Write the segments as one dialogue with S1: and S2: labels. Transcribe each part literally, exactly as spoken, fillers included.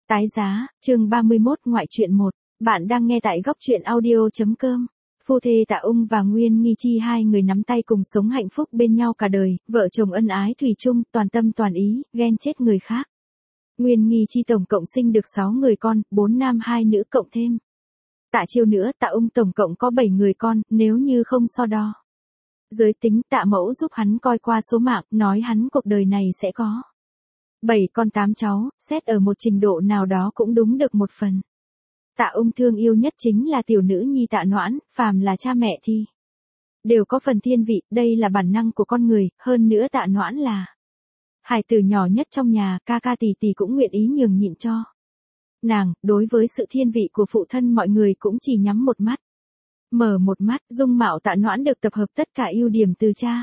S1: Tái giá, chương ba mươi mốt ngoại truyện một. Bạn đang nghe tại góc truyện audio.com. Phu thê Tạ Ung và Nguyên Nghi Chi hai người nắm tay cùng sống hạnh phúc bên nhau cả đời, vợ chồng ân ái thủy chung, toàn tâm toàn ý, ghen chết người khác. Nguyên Nghi Chi tổng cộng sinh được sáu người con, bốn nam hai nữ cộng thêm Tạ Chiêu nữa, Tạ Ung tổng cộng có bảy người con, nếu như không so đo giới tính, Tạ Mẫu giúp hắn coi qua số mạng, nói hắn cuộc đời này sẽ có bảy con tám cháu, xét ở một trình độ nào đó cũng đúng được một phần. Tạ Ung thương yêu nhất chính là tiểu nữ nhi Tạ Noãn, phàm là cha mẹ thì đều có phần thiên vị, đây là bản năng của con người, hơn nữa Tạ Noãn là hài tử nhỏ nhất trong nhà, ca ca tỷ tỷ cũng nguyện ý nhường nhịn cho nàng, đối với sự thiên vị của phụ thân mọi người cũng chỉ nhắm một mắt, mở một mắt. Dung mạo Tạ Noãn được tập hợp tất cả ưu điểm từ cha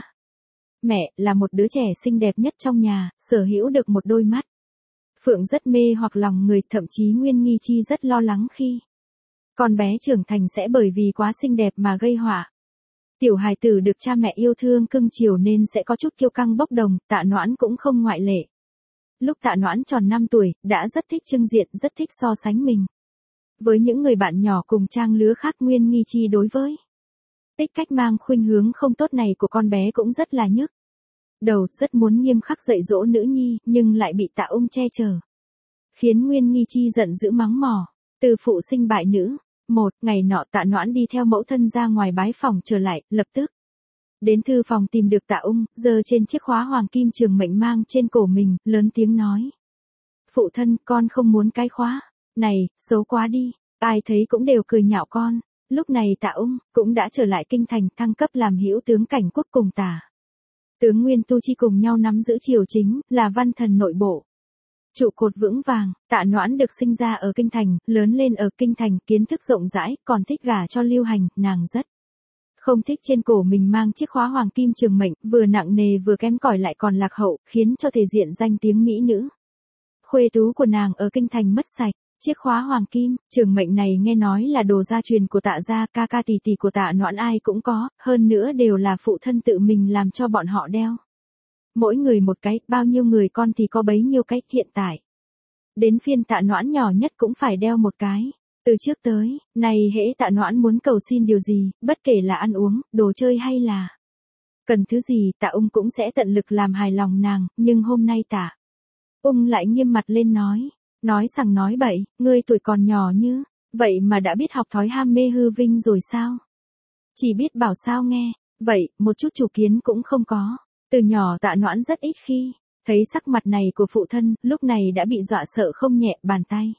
S1: mẹ, là một đứa trẻ xinh đẹp nhất trong nhà, sở hữu được một đôi mắt phượng rất mê hoặc lòng người, thậm chí Nguyên Nghi Chi rất lo lắng khi con bé trưởng thành sẽ bởi vì quá xinh đẹp mà gây họa. Tiểu hài tử được cha mẹ yêu thương cưng chiều nên sẽ có chút kiêu căng bốc đồng, Tạ Noãn cũng không ngoại lệ. Lúc Tạ Noãn tròn năm tuổi, đã rất thích trưng diện, rất thích so sánh mình với những người bạn nhỏ cùng trang lứa khác. Nguyên Nghi Chi đối với tích cách mang khuynh hướng không tốt này của con bé cũng rất là nhức đầu, rất muốn nghiêm khắc dạy dỗ nữ nhi, nhưng lại bị Tạ Ung che chở, khiến Nguyên Nghi Chi giận dữ mắng mỏ. Từ phụ sinh bại nữ. Một ngày nọ Tạ Noãn đi theo mẫu thân ra ngoài bái phòng, trở lại, lập tức đến thư phòng tìm được Tạ Ung, giơ trên chiếc khóa hoàng kim trường mệnh mang trên cổ mình, lớn tiếng nói: "Phụ thân, con không muốn cái khóa này, xấu quá đi." Ai thấy cũng đều cười nhạo con. Lúc này Tạ Ung cũng đã trở lại kinh thành, thăng cấp làm hữu tướng cảnh quốc cùng Tả tướng Nguyên Tu Chi cùng nhau nắm giữ triều chính, là văn thần nội bộ trụ cột vững vàng. Tạ Noãn được sinh ra ở kinh thành, lớn lên ở kinh thành, kiến thức rộng rãi, còn thích gả cho Lưu Hành, nàng rất không thích trên cổ mình mang chiếc khóa hoàng kim trường mệnh, vừa nặng nề vừa kém cỏi lại còn lạc hậu, khiến cho thể diện danh tiếng mỹ nữ khuê tú của nàng ở kinh thành mất sạch. Chiếc khóa hoàng kim trường mệnh này nghe nói là đồ gia truyền của Tạ gia, ca ca tỷ tỷ của Tạ Noãn ai cũng có, hơn nữa đều là phụ thân tự mình làm cho bọn họ đeo. Mỗi người một cái, bao nhiêu người con thì có bấy nhiêu cái, hiện tại đến phiên Tạ Noãn nhỏ nhất cũng phải đeo một cái. Từ trước tới nay hễ Tạ Noãn muốn cầu xin điều gì, bất kể là ăn uống, đồ chơi hay là cần thứ gì, Tạ Ung cũng sẽ tận lực làm hài lòng nàng, nhưng hôm nay Tạ Ung lại nghiêm mặt lên nói, nói sằng nói bậy, ngươi tuổi còn nhỏ như vậy mà đã biết học thói ham mê hư vinh rồi sao? Chỉ biết bảo sao nghe, vậy, một chút chủ kiến cũng không có. Từ nhỏ Tạ Noãn rất ít khi thấy sắc mặt này của phụ thân, lúc này đã bị dọa sợ không nhẹ, bàn tay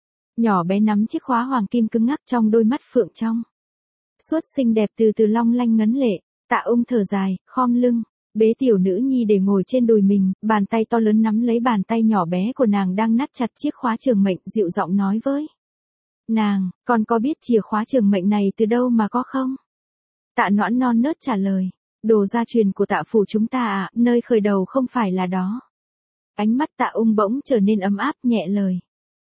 S1: nhỏ bé nắm chiếc khóa hoàng kim cứng ngắc, trong đôi mắt phượng trong suốt xinh đẹp từ từ long lanh ngấn lệ. Tạ Ung thở dài, khom lưng bế tiểu nữ nhi để ngồi trên đùi mình, bàn tay to lớn nắm lấy bàn tay nhỏ bé của nàng đang nắt chặt chiếc khóa trường mệnh, dịu giọng nói với nàng, con có biết chìa khóa trường mệnh này từ đâu mà có không? Tạ Noãn non nớt trả lời, đồ gia truyền của Tạ phủ chúng ta ạ, à, nơi khởi đầu không phải là đó. Ánh mắt Tạ Ung bỗng trở nên ấm áp, nhẹ lời.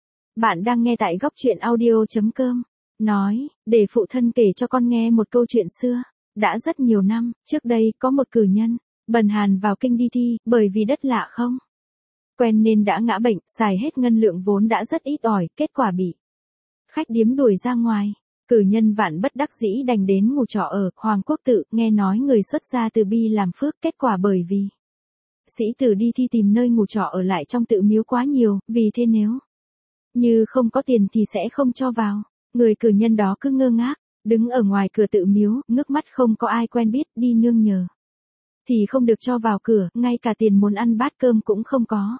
S1: Bạn đang nghe tại góc truyện audio.com. Nói, để phụ thân kể cho con nghe một câu chuyện xưa. Đã rất nhiều năm, trước đây có một cử nhân bần hàn vào kinh đi thi, bởi vì đất lạ không quen nên đã ngã bệnh, xài hết ngân lượng vốn đã rất ít ỏi, kết quả bị khách điếm đuổi ra ngoài. Cử nhân vạn bất đắc dĩ đành đến ngủ trọ ở Hoàng Quốc Tự, nghe nói người xuất gia từ bi làm phước, kết quả bởi vì sĩ tử đi thi tìm nơi ngủ trọ ở lại trong tự miếu quá nhiều, vì thế nếu như không có tiền thì sẽ không cho vào. Người cử nhân đó cứ ngơ ngác đứng ở ngoài cửa tự miếu, ngước mắt không có ai quen biết, đi nương nhờ thì không được cho vào cửa, ngay cả tiền muốn ăn bát cơm cũng không có.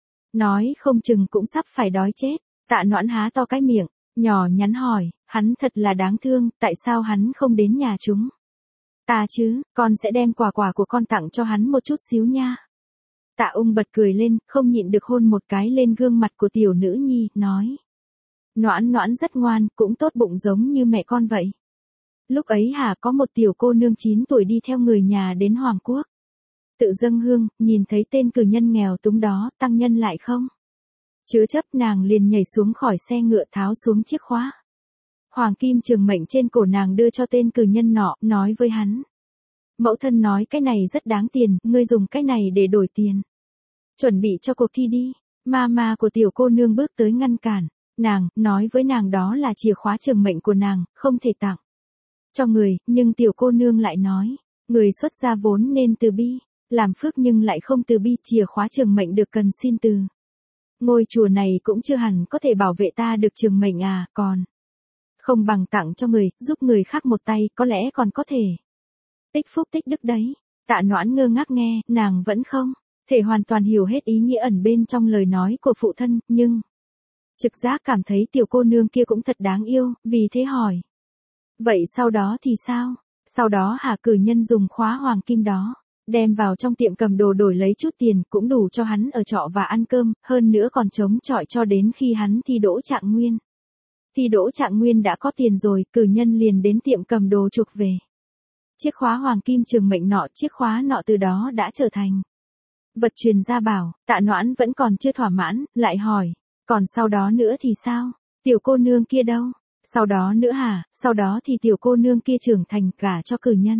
S1: Nói không chừng cũng sắp phải đói chết. Tạ Noãn há to cái miệng nhỏ nhắn hỏi, hắn thật là đáng thương, tại sao hắn không đến nhà chúng ta chứ, con sẽ đem quà quà của con tặng cho hắn một chút xíu nha. Tạ Ung bật cười lên, không nhịn được hôn một cái lên gương mặt của tiểu nữ nhi, nói, Noãn Noãn rất ngoan, cũng tốt bụng giống như mẹ con vậy. Lúc ấy hả, có một tiểu cô nương chín tuổi đi theo người nhà đến Hoàng Quốc Tự dâng hương, nhìn thấy tên cử nhân nghèo túng đó, tăng nhân lại không chứa chấp, nàng liền nhảy xuống khỏi xe ngựa, tháo xuống chiếc khóa hoàng kim trường mệnh trên cổ nàng đưa cho tên cử nhân nọ, nói với hắn, mẫu thân nói cái này rất đáng tiền, ngươi dùng cái này để đổi tiền chuẩn bị cho cuộc thi đi. Mama của tiểu cô nương bước tới ngăn cản, nàng, nói với nàng đó là chìa khóa trường mệnh của nàng, không thể tặng cho người, nhưng tiểu cô nương lại nói, người xuất gia vốn nên từ bi, làm phước nhưng lại không từ bi, chìa khóa trường mệnh được cần xin từ ngôi chùa này cũng chưa hẳn có thể bảo vệ ta được trường mệnh à, còn không bằng tặng cho người, giúp người khác một tay, có lẽ còn có thể tích phúc tích đức đấy. Tạ Noãn ngơ ngác nghe, nàng vẫn không thể hoàn toàn hiểu hết ý nghĩa ẩn bên trong lời nói của phụ thân, nhưng trực giác cảm thấy tiểu cô nương kia cũng thật đáng yêu, vì thế hỏi. Vậy sau đó thì sao? Sau đó Hà cử nhân dùng khóa hoàng kim đó, đem vào trong tiệm cầm đồ đổi lấy chút tiền, cũng đủ cho hắn ở trọ và ăn cơm, hơn nữa còn chống chọi cho đến khi hắn thi đỗ trạng nguyên. Thi đỗ trạng nguyên đã có tiền rồi, cử nhân liền đến tiệm cầm đồ chuộc về chiếc khóa hoàng kim trường mệnh nọ, chiếc khóa nọ từ đó đã trở thành vật truyền gia bảo. Tạ Noãn vẫn còn chưa thỏa mãn, lại hỏi, còn sau đó nữa thì sao? Tiểu cô nương kia đâu? Sau đó nữa hả? Sau đó thì tiểu cô nương kia trưởng thành cả cho cử nhân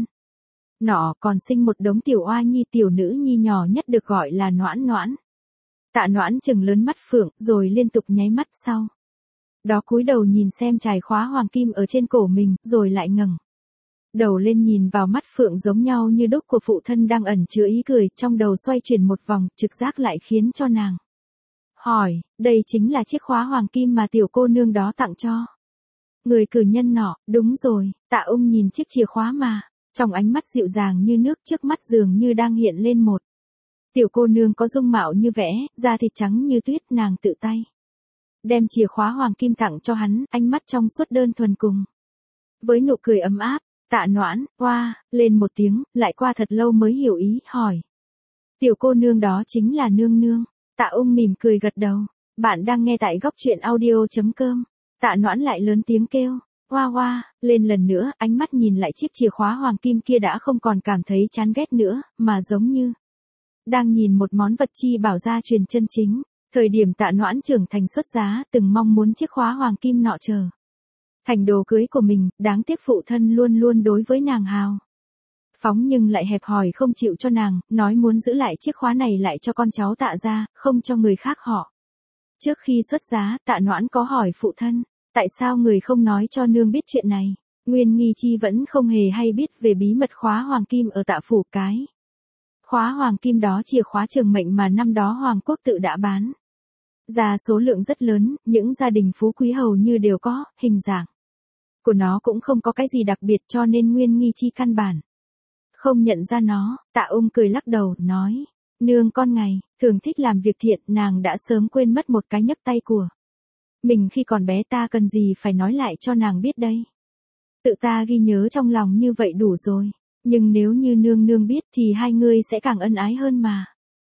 S1: nọ, còn sinh một đống tiểu oa nhi, tiểu nữ nhi nhỏ nhất được gọi là Noãn Noãn. Tạ Noãn trừng lớn mắt phượng, rồi liên tục nháy mắt, sau đó cúi đầu nhìn xem chài khóa hoàng kim ở trên cổ mình, rồi lại ngẩng đầu lên nhìn vào mắt phượng giống nhau như đúc của phụ thân đang ẩn chứa ý cười, trong đầu xoay chuyển một vòng, trực giác lại khiến cho nàng hỏi, đây chính là chiếc khóa hoàng kim mà tiểu cô nương đó tặng cho người cử nhân nọ. Đúng rồi. Tạ Ung nhìn chiếc chìa khóa mà, trong ánh mắt dịu dàng như nước, trước mắt dường như đang hiện lên một tiểu cô nương có dung mạo như vẽ, da thịt trắng như tuyết, nàng tự tay đem chìa khóa hoàng kim tặng cho hắn, ánh mắt trong suốt đơn thuần cùng với nụ cười ấm áp. Tạ Noãn, oa, lên một tiếng, lại qua thật lâu mới hiểu ý, hỏi. Tiểu cô nương đó chính là nương nương. Tạ Ung mỉm cười gật đầu. Bạn đang nghe tại góc truyện audio.com. Tạ Noãn lại lớn tiếng kêu, oa oa, lên lần nữa, ánh mắt nhìn lại chiếc chìa khóa hoàng kim kia đã không còn cảm thấy chán ghét nữa, mà giống như đang nhìn một món vật chi bảo gia truyền chân chính. Thời điểm Tạ Noãn trưởng thành xuất giá, từng mong muốn chiếc khóa hoàng kim nọ chờ thành đồ cưới của mình, đáng tiếc phụ thân luôn luôn đối với nàng hào phóng nhưng lại hẹp hòi, không chịu cho nàng, nói muốn giữ lại chiếc khóa này lại cho con cháu Tạ gia, không cho người khác họ. Trước khi xuất giá, Tạ Noãn có hỏi phụ thân, tại sao người không nói cho nương biết chuyện này? Nguyên Nghi Chi vẫn không hề hay biết về bí mật khóa hoàng kim ở Tạ phủ. Cái khóa hoàng kim đó chìa khóa trường mệnh mà năm đó Hoàng quốc tự đã bán ra số lượng rất lớn, những gia đình phú quý hầu như đều có, hình dạng của nó cũng không có cái gì đặc biệt, cho nên Nguyên Nghi Chi căn bản không nhận ra nó. Tạ Ung cười lắc đầu, nói, nương con ngày thường thích làm việc thiện, nàng đã sớm quên mất một cái nhấc tay của mình khi còn bé, ta cần gì phải nói lại cho nàng biết đây. Tự ta ghi nhớ trong lòng như vậy đủ rồi, nhưng nếu như nương nương biết thì hai người sẽ càng ân ái hơn mà.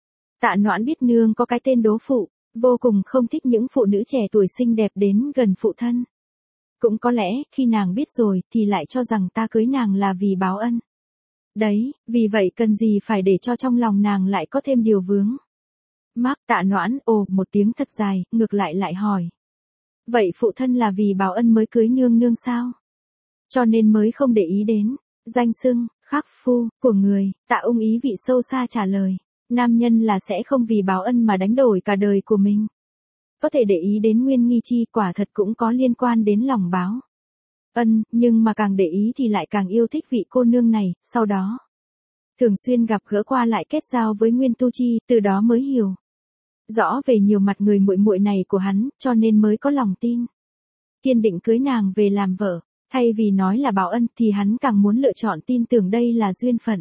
S1: Tạ Noãn biết nương có cái tên đố phụ, vô cùng không thích những phụ nữ trẻ tuổi xinh đẹp đến gần phụ thân. Cũng có lẽ, khi nàng biết rồi, thì lại cho rằng ta cưới nàng là vì báo ân. Đấy, vì vậy cần gì phải để cho trong lòng nàng lại có thêm điều vướng. Mắc. Tạ Noãn ồ một tiếng thật dài, ngược lại lại hỏi. Vậy phụ thân là vì báo ân mới cưới nương nương sao? Cho nên mới không để ý đến danh xưng, khắc phu, của người. Tạ Ung ý vị sâu xa trả lời. Nam nhân là sẽ không vì báo ân mà đánh đổi cả đời của mình. Có thể để ý đến Nguyên Nghi Chi, quả thật cũng có liên quan đến lòng báo ân, nhưng mà càng để ý thì lại càng yêu thích vị cô nương này, sau đó thường xuyên gặp gỡ qua lại kết giao với Nguyên Tu Chi, từ đó mới hiểu rõ về nhiều mặt người muội muội này của hắn, cho nên mới có lòng tin kiên định cưới nàng về làm vợ. Thay vì nói là báo ân thì hắn càng muốn lựa chọn tin tưởng đây là duyên phận.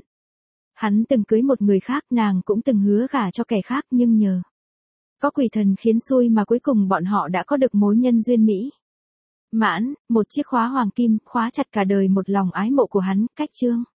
S1: Hắn từng cưới một người khác, nàng cũng từng hứa gả cho kẻ khác, nhưng nhờ có quỷ thần khiến xui mà cuối cùng bọn họ đã có được mối nhân duyên mỹ mãn. Một chiếc khóa hoàng kim khóa chặt cả đời một lòng ái mộ của hắn. Cách chương